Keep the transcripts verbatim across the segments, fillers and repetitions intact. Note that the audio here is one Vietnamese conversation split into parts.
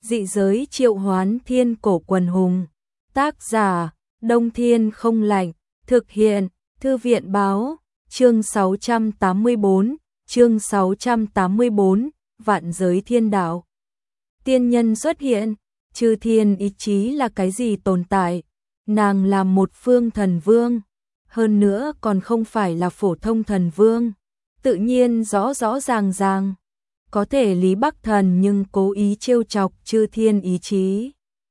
Dị giới triệu hoán thiên cổ quần hùng. Tác giả, Đông Thiên không lạnh. Thực hiện, Thư viện báo. Chương sáu trăm tám mươi bốn, chương sáu trăm tám mươi bốn, vạn giới thiên đạo. Tiên nhân xuất hiện, chư thiên ý chí là cái gì tồn tại? Nàng là một phương thần vương, hơn nữa còn không phải là phổ thông thần vương, tự nhiên rõ rõ ràng ràng. Có thể Lý Bắc Thần nhưng cố ý trêu chọc chư thiên ý chí.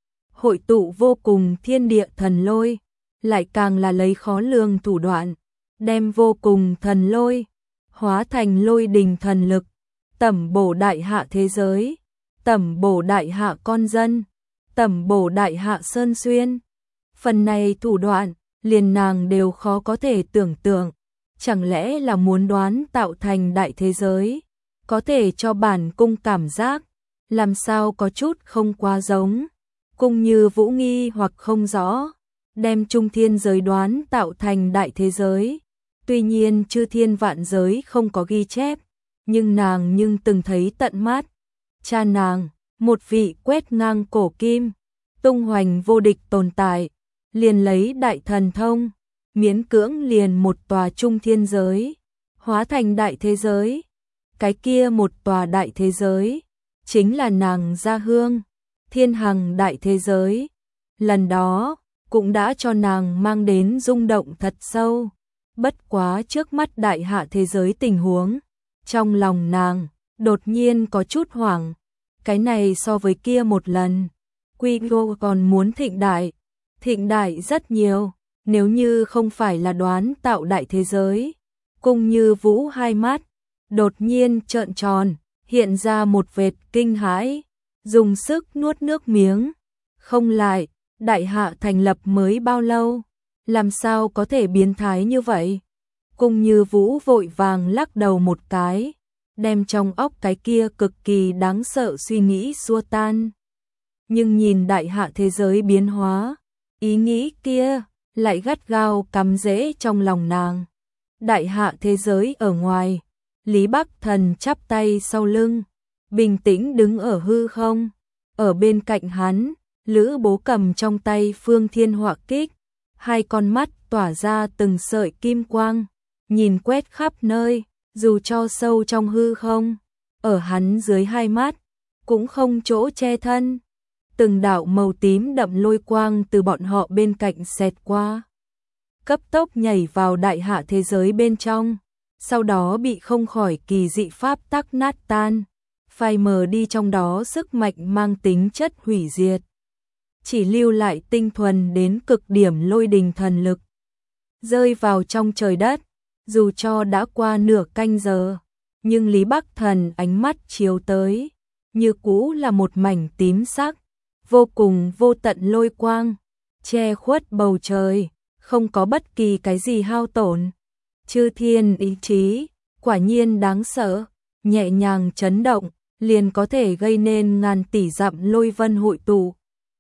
Hội tụ vô cùng thiên địa thần lôi, lại càng là lấy khó lường thủ đoạn, đem vô cùng thần lôi, hóa thành lôi đình thần lực, tẩm bổ đại hạ thế giới, tẩm bổ đại hạ con dân, tẩm bổ đại hạ sơn xuyên. Phần này thủ đoạn, liền nàng đều khó có thể tưởng tượng, chẳng lẽ là muốn đoán tạo thành đại thế giới, có thể cho bản cung cảm giác, làm sao có chút không quá giống, cung như Vũ nghi hoặc không rõ, đem trung thiên giới đoán tạo thành đại thế giới. Tuy nhiên chư thiên vạn giới không có ghi chép, nhưng nàng nhưng từng thấy tận mắt. Cha nàng, một vị quét ngang cổ kim, tung hoành vô địch tồn tại, liền lấy đại thần thông, miễn cưỡng liền một tòa trung thiên giới, hóa thành đại thế giới. Cái kia một tòa đại thế giới, chính là nàng gia hương, thiên hằng đại thế giới. Lần đó, cũng đã cho nàng mang đến rung động thật sâu. Bất quá trước mắt đại hạ thế giới tình huống, trong lòng nàng đột nhiên có chút hoảng. Cái này so với kia một lần, Quy Gô còn muốn thịnh đại, thịnh đại rất nhiều. Nếu như không phải là đoán tạo đại thế giới, cung như Vũ hai mắt đột nhiên trợn tròn, hiện ra một vệt kinh hãi, dùng sức nuốt nước miếng. Không lại, đại hạ thành lập mới bao lâu, làm sao có thể biến thái như vậy? Cung như Vũ vội vàng lắc đầu một cái, đem trong óc cái kia cực kỳ đáng sợ suy nghĩ xua tan. Nhưng nhìn đại hạ thế giới biến hóa, ý nghĩ kia lại gắt gao cắm rễ trong lòng nàng. Đại hạ thế giới ở ngoài, Lý Bắc Thần chắp tay sau lưng, bình tĩnh đứng ở hư không. Ở bên cạnh hắn, Lữ Bố cầm trong tay Phương Thiên Họa Kích, hai con mắt tỏa ra từng sợi kim quang, nhìn quét khắp nơi, dù cho sâu trong hư không, ở hắn dưới hai mắt, cũng không chỗ che thân. Từng đạo màu tím đậm lôi quang từ bọn họ bên cạnh xẹt qua, cấp tốc nhảy vào đại hạ thế giới bên trong, sau đó bị không khỏi kỳ dị pháp tắc nát tan, phai mờ đi trong đó sức mạnh mang tính chất hủy diệt. Chỉ lưu lại tinh thuần đến cực điểm lôi đình thần lực, rơi vào trong trời đất. Dù cho đã qua nửa canh giờ, nhưng Lý Bắc Thần ánh mắt chiếu tới, như cũ là một mảnh tím sắc, vô cùng vô tận lôi quang, che khuất bầu trời, không có bất kỳ cái gì hao tổn. Chư thiên ý chí, quả nhiên đáng sợ, nhẹ nhàng chấn động, liền có thể gây nên ngàn tỷ dặm lôi vân hội tụ.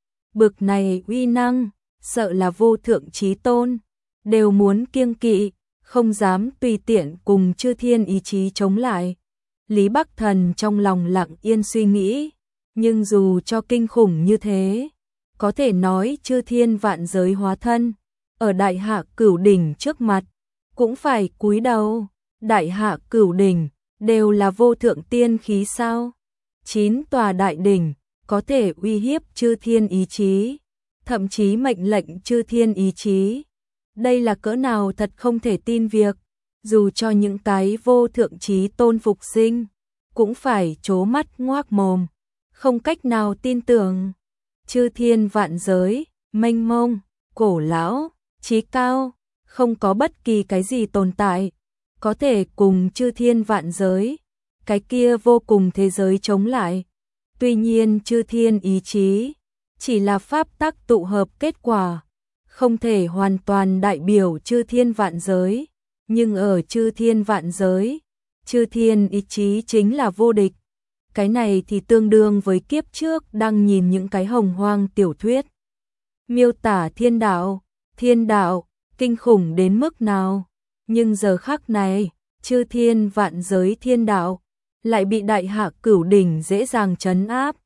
Bực này uy năng, sợ là vô thượng chí tôn đều muốn kiêng kỵ, không dám tùy tiện cùng chư thiên ý chí chống lại. Lý Bắc Thần trong lòng lặng yên suy nghĩ, nhưng dù cho kinh khủng như thế, có thể nói chư thiên vạn giới hóa thân, ở đại hạ cửu đỉnh trước mặt, cũng phải cúi đầu. Đại hạ cửu đỉnh, đều là vô thượng tiên khí sao? Chín tòa đại đỉnh, có thể uy hiếp chư thiên ý chí, thậm chí mệnh lệnh chư thiên ý chí. Đây là cỡ nào thật không thể tin việc, dù cho những cái vô thượng chí tôn phục sinh, cũng phải trố mắt ngoác mồm, không cách nào tin tưởng. Chư thiên vạn giới, mênh mông, cổ lão, chí cao, không có bất kỳ cái gì tồn tại, có thể cùng chư thiên vạn giới, cái kia vô cùng thế giới chống lại. Tuy nhiên chư thiên ý chí, chỉ là pháp tắc tụ hợp kết quả, không thể hoàn toàn đại biểu chư thiên vạn giới, nhưng ở chư thiên vạn giới, chư thiên ý chí chính là vô địch. Cái này thì tương đương với kiếp trước đang nhìn những cái hồng hoang tiểu thuyết, miêu tả thiên đạo, thiên đạo, kinh khủng đến mức nào, nhưng giờ khắc này, chư thiên vạn giới thiên đạo, lại bị đại hạ cửu đỉnh dễ dàng trấn áp.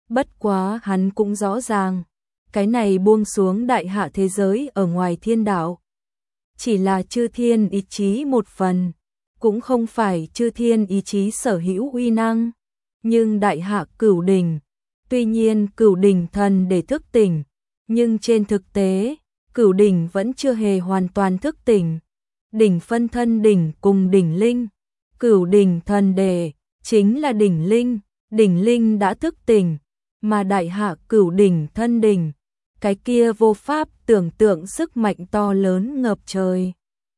Bất quá hắn cũng rõ ràng, cái này buông xuống đại hạ thế giới ở ngoài thiên đạo. Chỉ là chư thiên ý chí một phần, cũng không phải chư thiên ý chí sở hữu uy năng. Nhưng đại hạ cửu đỉnh, tuy nhiên cửu đỉnh thần để thức tỉnh, nhưng trên thực tế, cửu đỉnh vẫn chưa hề hoàn toàn thức tỉnh. Đỉnh phân thân đỉnh cùng đỉnh linh, cửu đỉnh thần đề chính là đỉnh linh, đỉnh linh đã thức tỉnh, mà đại hạ cửu đỉnh thân đỉnh, cái kia vô pháp tưởng tượng sức mạnh to lớn ngập trời.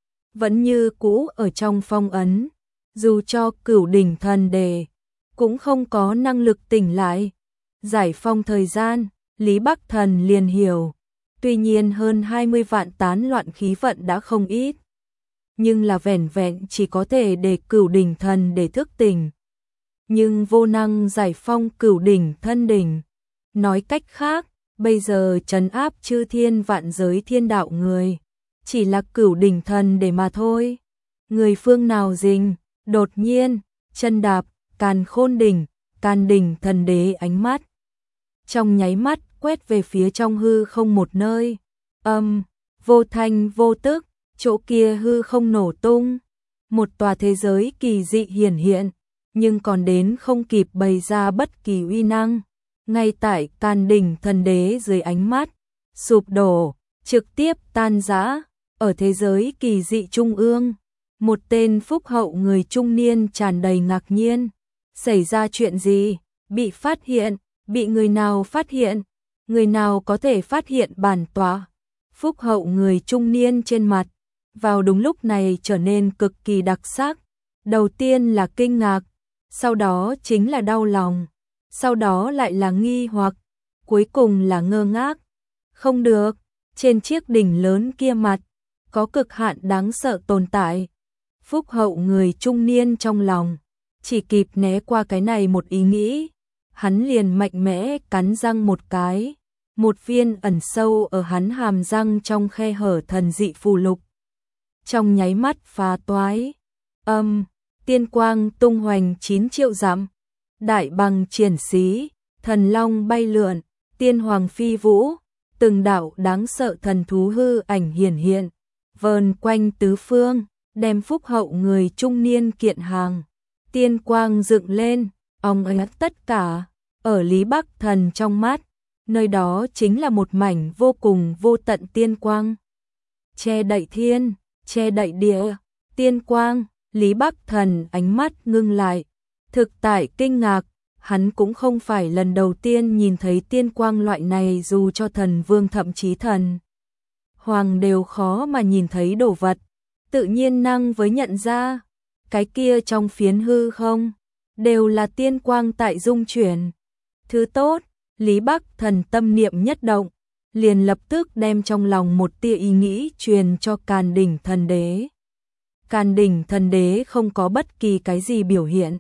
Vẫn như cũ ở trong phong ấn, dù cho cửu đỉnh thần đề, cũng không có năng lực tỉnh lại. Giải phong thời gian, Lý Bắc Thần liền hiểu, tuy nhiên hơn hai mươi vạn tán loạn khí vận đã không ít. Nhưng là vẻn vẹn chỉ có thể để cửu đỉnh thần để thức tỉnh. Nhưng vô năng giải phong cửu đỉnh thân đỉnh. Nói cách khác, bây giờ trấn áp chư thiên vạn giới thiên đạo người, chỉ là cửu đỉnh thần để mà thôi. Người phương nào rình, đột nhiên, chân đạp, càn khôn đỉnh, càn đỉnh thần đế ánh mắt. Trong nháy mắt quét về phía trong hư không một nơi, âm, vô thanh vô tức, chỗ kia hư không nổ tung. Một tòa thế giới kỳ dị hiển hiện, nhưng còn đến không kịp bày ra bất kỳ uy năng. Ngay tại càn đỉnh thần đế dưới ánh mắt, sụp đổ, trực tiếp tan rã. Ở thế giới kỳ dị trung ương, một tên phúc hậu người trung niên tràn đầy ngạc nhiên. Xảy ra chuyện gì? Bị phát hiện? Bị người nào phát hiện? Người nào có thể phát hiện bản tọa? Phúc hậu người trung niên trên mặt, vào đúng lúc này trở nên cực kỳ đặc sắc. Đầu tiên là kinh ngạc, sau đó chính là đau lòng, sau đó lại là nghi hoặc, cuối cùng là ngơ ngác. Không được, trên chiếc đỉnh lớn kia mặt, có cực hạn đáng sợ tồn tại. Phúc hậu người trung niên trong lòng, chỉ kịp né qua cái này một ý nghĩ, hắn liền mạnh mẽ cắn răng một cái. Một viên ẩn sâu ở hắn hàm răng trong khe hở thần dị phù lục. Trong nháy mắt phá toái, âm, tiên quang tung hoành chín triệu dặm, đại bằng triển xí, thần long bay lượn, tiên hoàng phi vũ, từng đạo đáng sợ thần thú hư ảnh hiển hiện, vờn quanh tứ phương, đem phúc hậu người trung niên kiện hàng. Tiên quang dựng lên, ong ếch tất cả, ở Lý Bắc Thần trong mắt, nơi đó chính là một mảnh vô cùng vô tận tiên quang. Che đậy thiên, che đậy địa, tiên quang, Lý Bắc Thần ánh mắt ngưng lại. Thực tại kinh ngạc, hắn cũng không phải lần đầu tiên nhìn thấy tiên quang loại này, dù cho thần vương thậm chí thần hoàng đều khó mà nhìn thấy đồ vật. Tự nhiên năng với nhận ra, cái kia trong phiến hư không, đều là tiên quang tại dung chuyển. Thứ tốt, Lý Bắc Thần tâm niệm nhất động, liền lập tức đem trong lòng một tia ý nghĩ truyền cho Càn Đỉnh Thần Đế. Càn Đỉnh Thần Đế không có bất kỳ cái gì biểu hiện,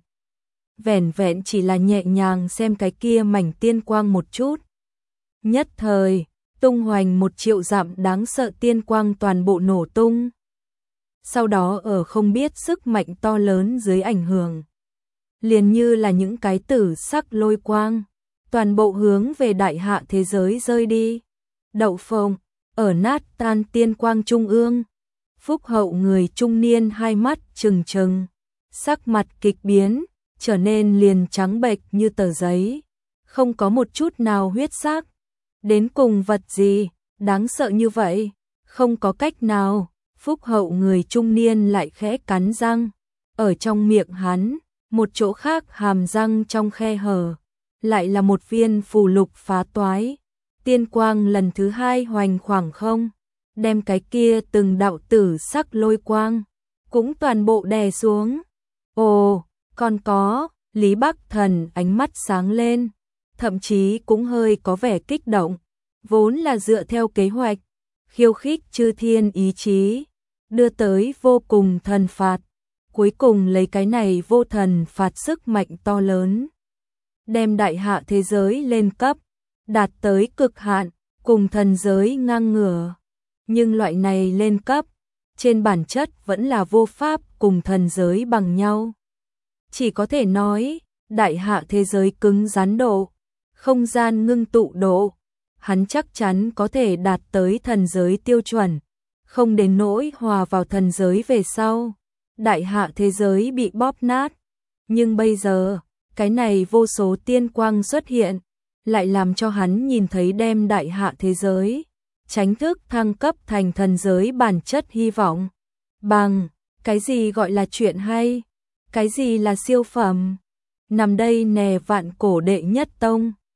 vẻn vẹn chỉ là nhẹ nhàng xem cái kia mảnh tiên quang một chút. Nhất thời, tung hoành một triệu dặm đáng sợ tiên quang toàn bộ nổ tung. Sau đó ở không biết sức mạnh to lớn dưới ảnh hưởng, liền như là những cái tử sắc lôi quang, toàn bộ hướng về đại hạ thế giới rơi đi. Đậu phộng, ở nát tan tiên quang trung ương, phúc hậu người trung niên hai mắt trừng trừng, sắc mặt kịch biến, trở nên liền trắng bệch như tờ giấy, không có một chút nào huyết sắc. Đến cùng vật gì đáng sợ như vậy? Không có cách nào, phúc hậu người trung niên lại khẽ cắn răng. Ở trong miệng hắn, một chỗ khác hàm răng trong khe hở, lại là một viên phù lục phá toái. Tiên quang lần thứ hai hoành khoảng không, đem cái kia từng đạo tử sắc lôi quang cũng toàn bộ đè xuống. Ồ, còn có, Lý Bắc Thần ánh mắt sáng lên, thậm chí cũng hơi có vẻ kích động, vốn là dựa theo kế hoạch, khiêu khích chư thiên ý chí, đưa tới vô cùng thần phạt, cuối cùng lấy cái này vô thần phạt sức mạnh to lớn, đem đại hạ thế giới lên cấp, đạt tới cực hạn, cùng thần giới ngang ngửa. Nhưng loại này lên cấp, trên bản chất vẫn là vô pháp cùng thần giới bằng nhau. Chỉ có thể nói, đại hạ thế giới cứng rắn độ, không gian ngưng tụ độ, hắn chắc chắn có thể đạt tới thần giới tiêu chuẩn, không đến nỗi hòa vào thần giới về sau, đại hạ thế giới bị bóp nát. Nhưng bây giờ, cái này vô số tiên quang xuất hiện, lại làm cho hắn nhìn thấy đem đại hạ thế giới, chính thức thăng cấp thành thần giới bản chất hy vọng. Bằng, cái gì gọi là chuyện hay? Cái gì là siêu phẩm? Nằm đây nè vạn cổ đệ nhất tông.